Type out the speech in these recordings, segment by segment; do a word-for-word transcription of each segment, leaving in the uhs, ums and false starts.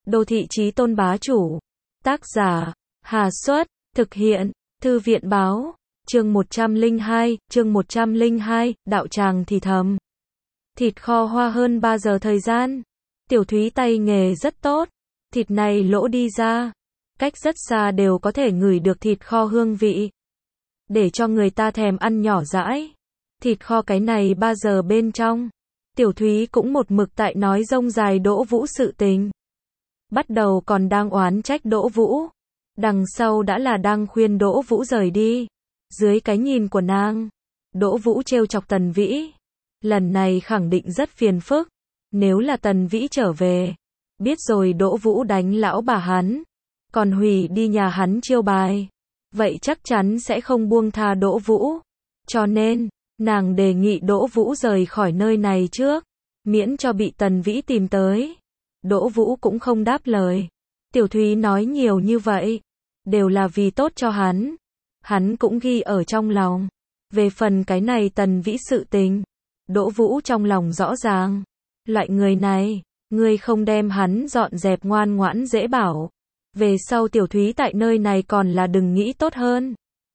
Đô thị chí tôn bá chủ. Tác giả, Hà Xuất, thực hiện, Thư viện báo, chương một trăm lẻ hai, chương một trăm lẻ hai, đạo tràng thì thầm. Thịt kho hoa hơn ba giờ thời gian. Tiểu Thúy tay nghề rất tốt. Thịt này lỗ đi ra. Cách rất xa đều có thể ngửi được thịt kho hương vị. Để cho người ta thèm ăn nhỏ dãi. Thịt kho cái này ba giờ bên trong. Tiểu Thúy cũng một mực tại nói rông dài Đỗ Vũ sự tình. Bắt đầu còn đang oán trách Đỗ Vũ. Đằng sau đã là đang khuyên Đỗ Vũ rời đi. Dưới cái nhìn của nàng, Đỗ Vũ trêu chọc Tần Vĩ. Lần này khẳng định rất phiền phức. Nếu là Tần Vĩ trở về, biết rồi Đỗ Vũ đánh lão bà hắn, còn hủy đi nhà hắn chiêu bài, vậy chắc chắn sẽ không buông tha Đỗ Vũ. Cho nên, nàng đề nghị Đỗ Vũ rời khỏi nơi này trước, miễn cho bị Tần Vĩ tìm tới. Đỗ Vũ cũng không đáp lời. Tiểu Thúy nói nhiều như vậy, đều là vì tốt cho hắn. Hắn cũng ghi ở trong lòng. Về phần cái này Tần Vĩ sự tình, Đỗ Vũ trong lòng rõ ràng. Loại người này, ngươi không đem hắn dọn dẹp ngoan ngoãn dễ bảo. Về sau Tiểu Thúy tại nơi này còn là đừng nghĩ tốt hơn.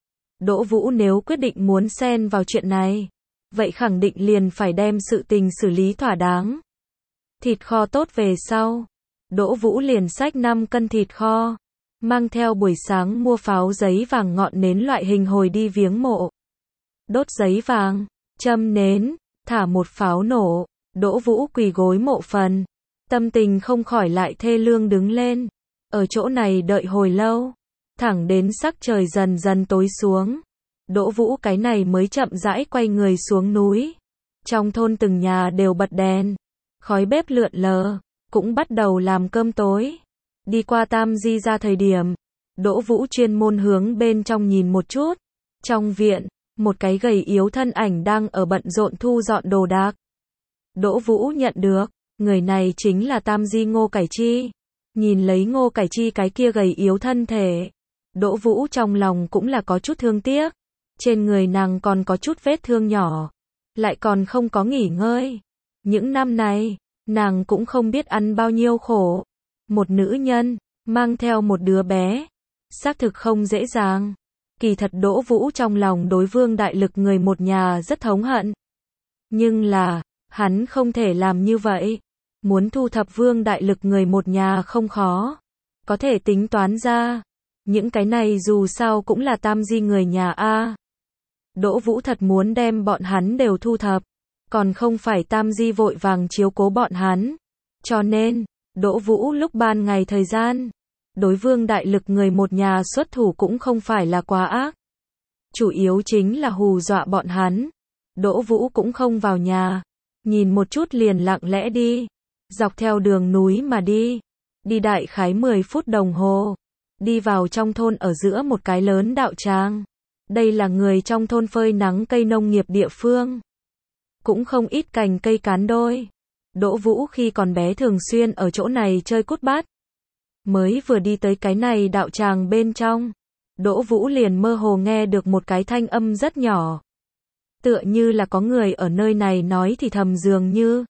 Đỗ Vũ nếu quyết định muốn xen vào chuyện này, vậy khẳng định liền phải đem sự tình xử lý thỏa đáng. Thịt kho tốt về sau, Đỗ Vũ liền xách năm cân thịt kho, mang theo buổi sáng mua pháo giấy vàng ngọn nến loại hình hồi đi viếng mộ. Đốt giấy vàng, châm nến, thả một pháo nổ, Đỗ Vũ quỳ gối mộ phần. Tâm tình không khỏi lại thê lương đứng lên. Ở chỗ này đợi hồi lâu, thẳng đến sắc trời dần dần tối xuống. Đỗ Vũ cái này mới chậm rãi quay người xuống núi. Trong thôn từng nhà đều bật đèn, khói bếp lượn lờ, cũng bắt đầu làm cơm tối. Đi qua Tam Di ra thời điểm, Đỗ Vũ chuyên môn hướng bên trong nhìn một chút. Trong viện, một cái gầy yếu thân ảnh đang ở bận rộn thu dọn đồ đạc. Đỗ Vũ nhận được, người này chính là Tam Di Ngô Cải Chi. Nhìn lấy Ngô Cải Chi cái kia gầy yếu thân thể, Đỗ Vũ trong lòng cũng là có chút thương tiếc. Trên người nàng còn có chút vết thương nhỏ, lại còn không có nghỉ ngơi. Những năm này, nàng cũng không biết ăn bao nhiêu khổ. Một nữ nhân, mang theo một đứa bé, xác thực không dễ dàng. Kỳ thật Đỗ Vũ trong lòng đối Vương Đại Lực người một nhà rất thống hận. Nhưng là, hắn không thể làm như vậy. Muốn thu thập Vương Đại Lực người một nhà không khó. Có thể tính toán ra. Những cái này dù sao cũng là Tam Di người nhà A. Đỗ Vũ thật muốn đem bọn hắn đều thu thập. Còn không phải Tam Di vội vàng chiếu cố bọn hắn. Cho nên, Đỗ Vũ lúc ban ngày thời gian, đối Vương Đại Lực người một nhà xuất thủ cũng không phải là quá ác. Chủ yếu chính là hù dọa bọn hắn. Đỗ Vũ cũng không vào nhà. Nhìn một chút liền lặng lẽ đi. Dọc theo đường núi mà đi. Đi đại khái mười phút đồng hồ. Đi vào trong thôn ở giữa một cái lớn đạo tràng. Đây là người trong thôn phơi nắng cây nông nghiệp địa phương. Cũng không ít cành cây cán đôi. Đỗ Vũ khi còn bé thường xuyên ở chỗ này chơi cút bát. Mới vừa đi tới cái này đạo tràng bên trong, Đỗ Vũ liền mơ hồ nghe được một cái thanh âm rất nhỏ. Tựa như là có người ở nơi này nói thì thầm dường như.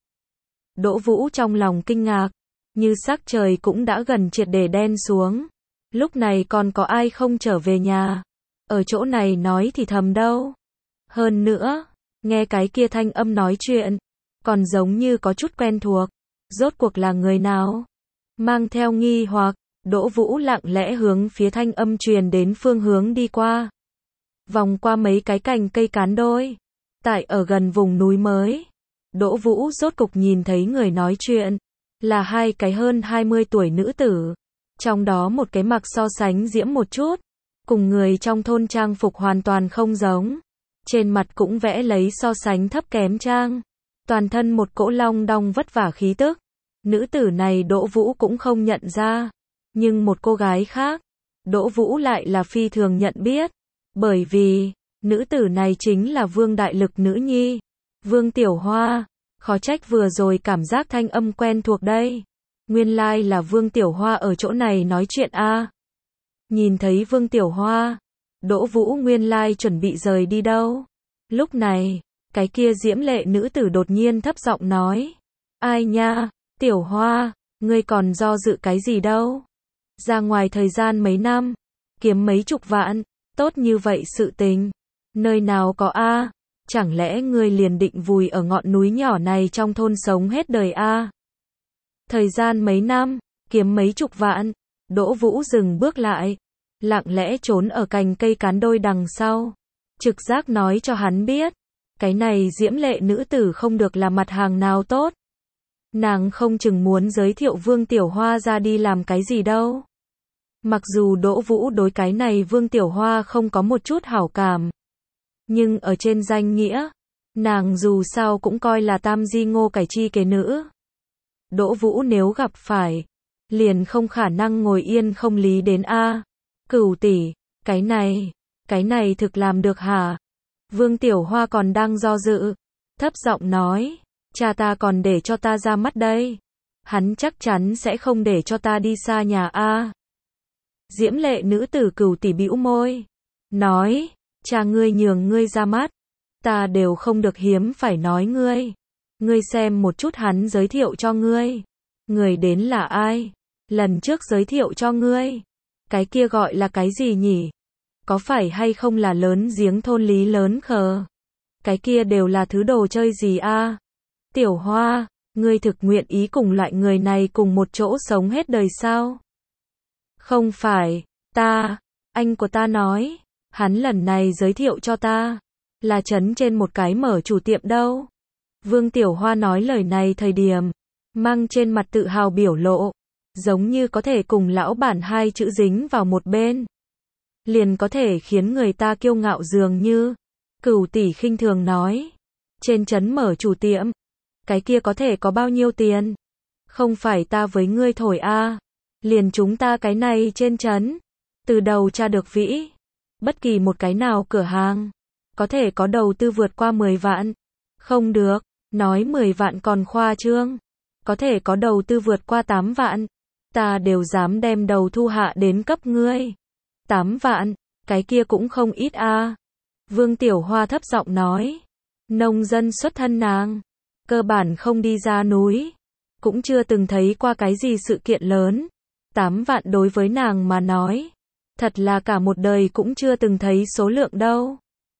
Đỗ Vũ trong lòng kinh ngạc, như sắc trời cũng đã gần triệt để đen xuống. Lúc này còn có ai không trở về nhà, ở chỗ này nói thì thầm đâu. Hơn nữa, nghe cái kia thanh âm nói chuyện, còn giống như có chút quen thuộc. Rốt cuộc là người nào? Mang theo nghi hoặc, Đỗ Vũ lặng lẽ hướng phía thanh âm truyền đến phương hướng đi qua. Vòng qua mấy cái cành cây cán đôi. Tại ở gần vùng núi mới, Đỗ Vũ rốt cục nhìn thấy người nói chuyện. Là hai cái hơn hai mươi tuổi nữ tử. Trong đó một cái mặc so sánh diễm một chút. Cùng người trong thôn trang phục hoàn toàn không giống. Trên mặt cũng vẽ lấy so sánh thấp kém trang. Toàn thân một cỗ long đong vất vả khí tức. Nữ tử này Đỗ Vũ cũng không nhận ra. Nhưng một cô gái khác, Đỗ Vũ lại là phi thường nhận biết. Bởi vì, nữ tử này chính là Vương Đại Lực nữ nhi. Vương Tiểu Hoa. Khó trách vừa rồi cảm giác thanh âm quen thuộc đây. Nguyên lai là Vương Tiểu Hoa ở chỗ này nói chuyện a. Nhìn thấy Vương Tiểu Hoa, Đỗ Vũ nguyên lai chuẩn bị rời đi đâu. Lúc này, cái kia diễm lệ nữ tử đột nhiên thấp giọng nói. Ai nha, Tiểu Hoa, Ngươi còn do dự cái gì đâu? Ra ngoài thời gian mấy năm, kiếm mấy chục vạn, tốt như vậy sự tình. Nơi nào có a? Chẳng lẽ ngươi liền định vùi ở ngọn núi nhỏ này trong thôn sống hết đời a? Thời gian mấy năm, kiếm mấy chục vạn. Đỗ Vũ dừng bước lại, lặng lẽ trốn ở cành cây cán đôi đằng sau. Trực giác nói cho hắn biết, cái này diễm lệ nữ tử không được là mặt hàng nào tốt. Nàng không chừng muốn giới thiệu Vương Tiểu Hoa ra đi làm cái gì đâu. Mặc dù Đỗ Vũ đối cái này Vương Tiểu Hoa không có một chút hảo cảm, nhưng ở trên danh nghĩa, nàng dù sao cũng coi là tam di ngô cải chi kế nữ. Đỗ Vũ nếu gặp phải, liền không khả năng ngồi yên không lý đến a. Cửu tỷ, cái này, cái này thực làm được hả? Vương Tiểu Hoa còn đang do dự, thấp giọng nói, cha ta còn để cho ta ra mắt đây. Hắn chắc chắn sẽ không để cho ta đi xa nhà a. Diễm lệ nữ tử Cửu tỷ bĩu môi, nói, cha ngươi nhường ngươi ra mắt, ta đều không được hiếm phải nói ngươi. Ngươi xem một chút hắn giới thiệu cho ngươi. Người đến là ai? Lần trước giới thiệu cho ngươi. Cái kia gọi là cái gì nhỉ? Có phải hay không là lớn giếng thôn Lý lớn khờ? Cái kia đều là thứ đồ chơi gì a? Tiểu Hoa, ngươi thực nguyện ý cùng loại người này cùng một chỗ sống hết đời sao? Không phải, ta, anh của ta nói, hắn lần này giới thiệu cho ta, là trấn trên một cái mở chủ tiệm đâu. Vương Tiểu Hoa nói lời này thời điểm, mang trên mặt tự hào biểu lộ, giống như có thể cùng lão bản hai chữ dính vào một bên, liền có thể khiến người ta kiêu ngạo dường như. Cửu tỷ khinh thường nói, trên trấn mở chủ tiệm, cái kia có thể có bao nhiêu tiền? Không phải ta với ngươi thổi a, liền chúng ta cái này trên trấn, từ đầu tra được vĩ, bất kỳ một cái nào cửa hàng, có thể có đầu tư vượt qua mười vạn. Không được, nói mười vạn còn khoa trương, có thể có đầu tư vượt qua tám vạn, ta đều dám đem đầu thu hạ đến cấp ngươi. tám vạn, cái kia cũng không ít a. Vương Tiểu Hoa thấp giọng nói, nông dân xuất thân nàng, cơ bản không đi ra núi, cũng chưa từng thấy qua cái gì sự kiện lớn. tám vạn đối với nàng mà nói, thật là cả một đời cũng chưa từng thấy số lượng đâu.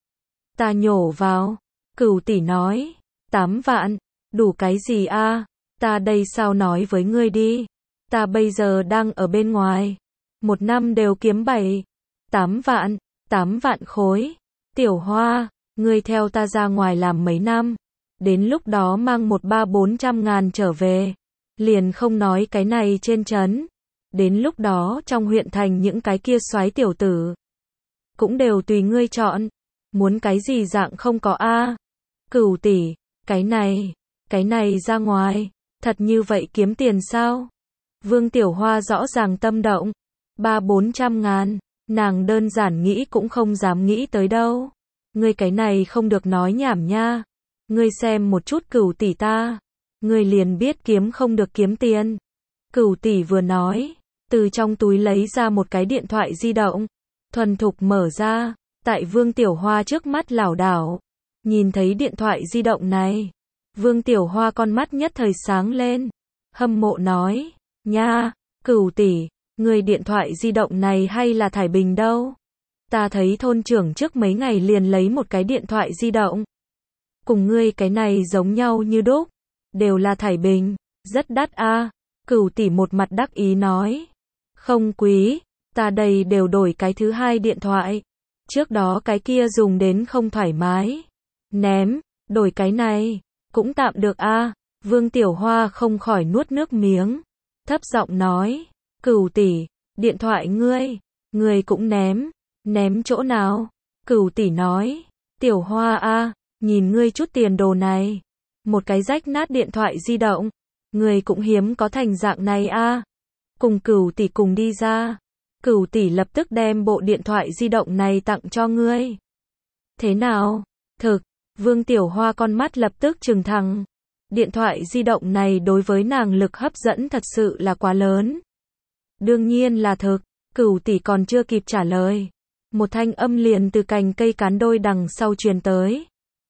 Ta nhổ vào, Cửu tỷ nói, tám vạn, đủ cái gì a? Ta đây sao nói với ngươi đi, ta bây giờ đang ở bên ngoài, một năm đều kiếm bảy, tám vạn, tám vạn khối. Tiểu Hoa, ngươi theo ta ra ngoài làm mấy năm, đến lúc đó mang một ba bốn trăm ngàn trở về, liền không nói cái này trên trấn, đến lúc đó trong huyện thành những cái kia soái tiểu tử, cũng đều tùy ngươi chọn, muốn cái gì dạng không có a. Cửu tỷ, cái này, cái này ra ngoài, thật như vậy kiếm tiền sao? Vương Tiểu Hoa rõ ràng tâm động, ba bốn trăm ngàn, nàng đơn giản nghĩ cũng không dám nghĩ tới đâu. Ngươi cái này không được nói nhảm nha, ngươi xem một chút Cửu tỷ ta, ngươi liền biết kiếm không được kiếm tiền. Cửu tỷ vừa nói, từ trong túi lấy ra một cái điện thoại di động, thuần thục mở ra, tại Vương Tiểu Hoa trước mắt lảo đảo. Nhìn thấy điện thoại di động này, Vương Tiểu Hoa con mắt nhất thời sáng lên, hâm mộ nói, nha, Cửu tỷ, người điện thoại di động này hay là thải bình đâu? Ta thấy thôn trưởng trước mấy ngày liền lấy một cái điện thoại di động, cùng ngươi cái này giống nhau như đúc, đều là thải bình, rất đắt a. Cửu tỷ một mặt đắc ý nói, không quý, ta đây đều đổi cái thứ hai điện thoại, trước đó cái kia dùng đến không thoải mái, ném, đổi cái này, cũng tạm được a. Vương Tiểu Hoa không khỏi nuốt nước miếng, thấp giọng nói, Cửu tỷ, điện thoại ngươi, ngươi cũng ném, ném chỗ nào? Cửu tỷ nói, Tiểu Hoa a, nhìn ngươi chút tiền đồ này, một cái rách nát điện thoại di động, ngươi cũng hiếm có thành dạng này a. Cùng Cửu tỷ cùng đi ra, Cửu tỷ lập tức đem bộ điện thoại di động này tặng cho ngươi. Thế nào? Thực, Vương Tiểu Hoa con mắt lập tức trừng thẳng. Điện thoại di động này đối với nàng lực hấp dẫn thật sự là quá lớn. Đương nhiên là thực, Cửu tỷ còn chưa kịp trả lời, một thanh âm liền từ cành cây cán đôi đằng sau truyền tới.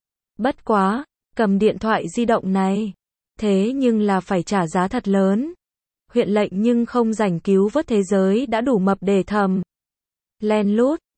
Bất quá, cầm điện thoại di động này, thế nhưng là phải trả giá thật lớn. huyện lệnh nhưng không rảnh cứu vớt thế giới đã đủ mập để thầm. Len lút,